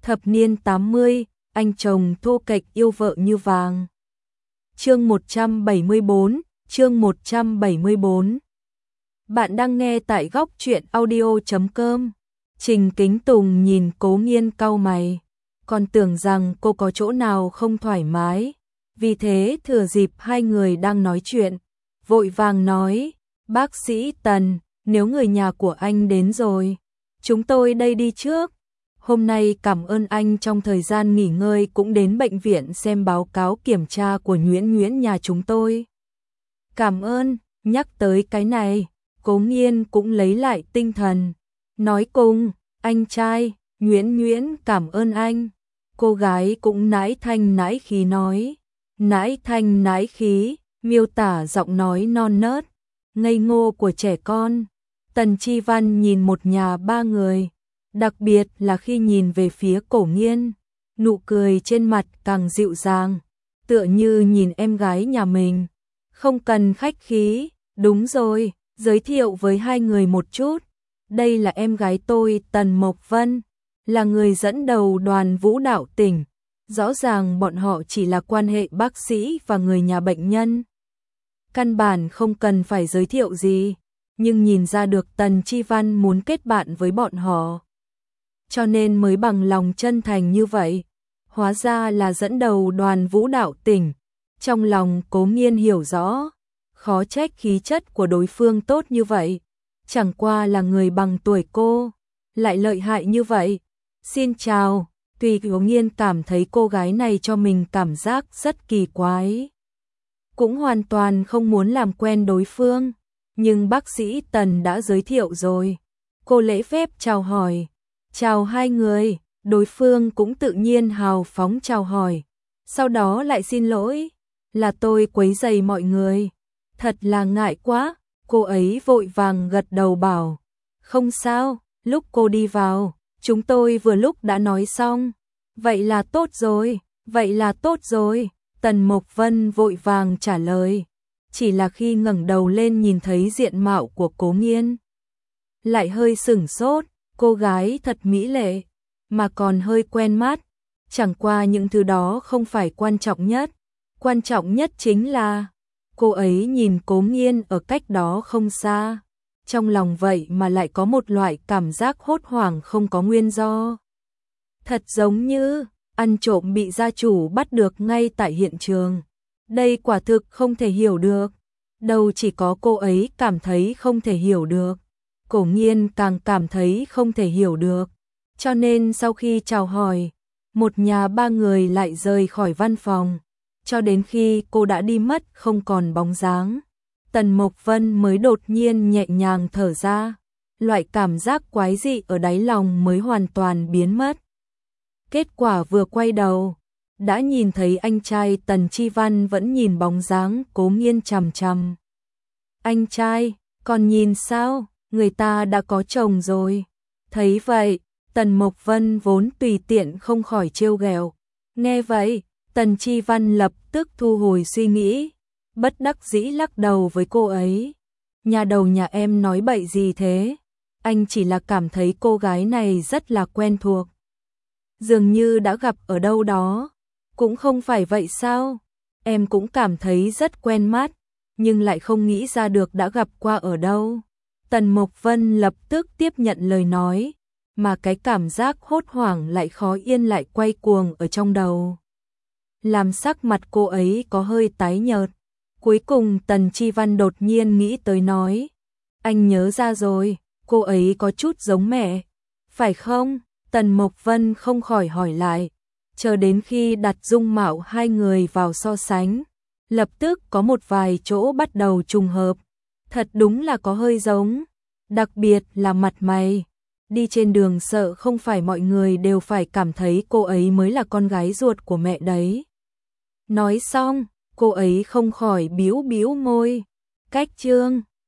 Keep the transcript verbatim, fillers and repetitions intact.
Thập niên tám mươi, anh chồng thô kệch yêu vợ như vàng. Chương một trăm bảy mươi tư, chương một trăm bảy mươi tư. Bạn đang nghe tại góc truyện audio chấm com. Trình Kính Tùng nhìn Cố Nghiên cau mày, còn tưởng rằng cô có chỗ nào không thoải mái, vì thế thừa dịp hai người đang nói chuyện, vội vàng nói: "Bác sĩ Tần, nếu người nhà của anh đến rồi, chúng tôi đây đi trước. Hôm nay cảm ơn anh trong thời gian nghỉ ngơi cũng đến bệnh viện xem báo cáo kiểm tra của Nhuyễn Nhuyễn nhà chúng tôi." "Cảm ơn." Nhắc tới cái này, Cố Nghiên cũng lấy lại tinh thần, nói cùng: "Anh trai, Nhuyễn Nhuyễn cảm ơn anh." Cô gái cũng nãi thanh nãi khí nói. Nãi thanh nãi khí, miêu tả giọng nói non nớt, ngây ngô của trẻ con. Tần Chi Văn nhìn một nhà ba người, đặc biệt là khi nhìn về phía Cố Nghiên, nụ cười trên mặt càng dịu dàng, tựa như nhìn em gái nhà mình. "Không cần khách khí, đúng rồi, giới thiệu với hai người một chút. Đây là em gái tôi Tần Mộc Vân, là người dẫn đầu đoàn vũ đạo tỉnh. Rõ ràng bọn họ chỉ là quan hệ bác sĩ và người nhà bệnh nhân. Căn bản không cần phải giới thiệu gì, nhưng nhìn ra được Tần Chi Văn muốn kết bạn với bọn họ, cho nên mới bằng lòng chân thành như vậy. Hóa ra là dẫn đầu đoàn vũ đạo tỉnh." Trong lòng Cố Nghiên hiểu rõ, khó trách khí chất của đối phương tốt như vậy, chẳng qua là người bằng tuổi cô, lại lợi hại như vậy. "Xin chào." Tuy Cố Nghiên cảm thấy cô gái này cho mình cảm giác rất kỳ quái, cũng hoàn toàn không muốn làm quen đối phương, nhưng bác sĩ Tần đã giới thiệu rồi, cô lễ phép chào hỏi. "Chào hai người." Đối phương cũng tự nhiên hào phóng chào hỏi, sau đó lại xin lỗi: "Là tôi quấy rầy mọi người, thật là ngại quá." Cô ấy vội vàng gật đầu bảo: "Không sao." Lúc cô đi vào, chúng tôi vừa lúc đã nói xong. "Vậy là tốt rồi, vậy là tốt rồi." Tần Mộc Vân vội vàng trả lời, chỉ là khi ngẩng đầu lên nhìn thấy diện mạo của Cố Nghiên, lại hơi sửng sốt. Cô gái thật mỹ lệ, mà còn hơi quen mắt. Chẳng qua những thứ đó không phải quan trọng nhất, quan trọng nhất chính là cô ấy nhìn Cố Nghiên ở cách đó không xa, trong lòng vậy mà lại có một loại cảm giác hốt hoảng không có nguyên do. Thật giống như ăn trộm bị gia chủ bắt được ngay tại hiện trường. Đây quả thực không thể hiểu được. Đâu chỉ có cô ấy cảm thấy không thể hiểu được, Cố Nghiên càng cảm thấy không thể hiểu được. Cho nên sau khi chào hỏi, một nhà ba người lại rời khỏi văn phòng, cho đến khi cô đã đi mất không còn bóng dáng, Tần Mộc Vân mới đột nhiên nhẹ nhàng thở ra, loại cảm giác quái dị ở đáy lòng mới hoàn toàn biến mất. Kết quả vừa quay đầu, đã nhìn thấy anh trai Tần Chi Văn vẫn nhìn bóng dáng Cố Nghiên chằm chằm. "Anh trai, còn nhìn sao? Người ta đã có chồng rồi." Thấy vậy, Tần Mộc Vân vốn tùy tiện không khỏi trêu ghẹo. Nghe vậy, Tần Chi Văn lập tức thu hồi suy nghĩ, bất đắc dĩ lắc đầu với cô ấy: "Nhà đầu nhà em nói bậy gì thế? Anh chỉ là cảm thấy cô gái này rất là quen thuộc, dường như đã gặp ở đâu đó." "Cũng không phải vậy sao? Em cũng cảm thấy rất quen mắt, nhưng lại không nghĩ ra được đã gặp qua ở đâu." Tần Mộc Vân lập tức tiếp nhận lời nói, mà cái cảm giác hốt hoảng lại khó yên lại quay cuồng ở trong đầu, làm sắc mặt cô ấy có hơi tái nhợt. Cuối cùng Tần Chi Văn đột nhiên nghĩ tới nói: "Anh nhớ ra rồi, cô ấy có chút giống mẹ, phải không?" Tần Mộc Vân không khỏi hỏi lại, chờ đến khi đặt dung mạo hai người vào so sánh, lập tức có một vài chỗ bắt đầu trùng hợp, thật đúng là có hơi giống, đặc biệt là mặt mày. Đi trên đường sợ không phải mọi người đều phải cảm thấy cô ấy mới là con gái ruột của mẹ đấy. Nói xong, cô ấy không khỏi bĩu bĩu môi. Cách chương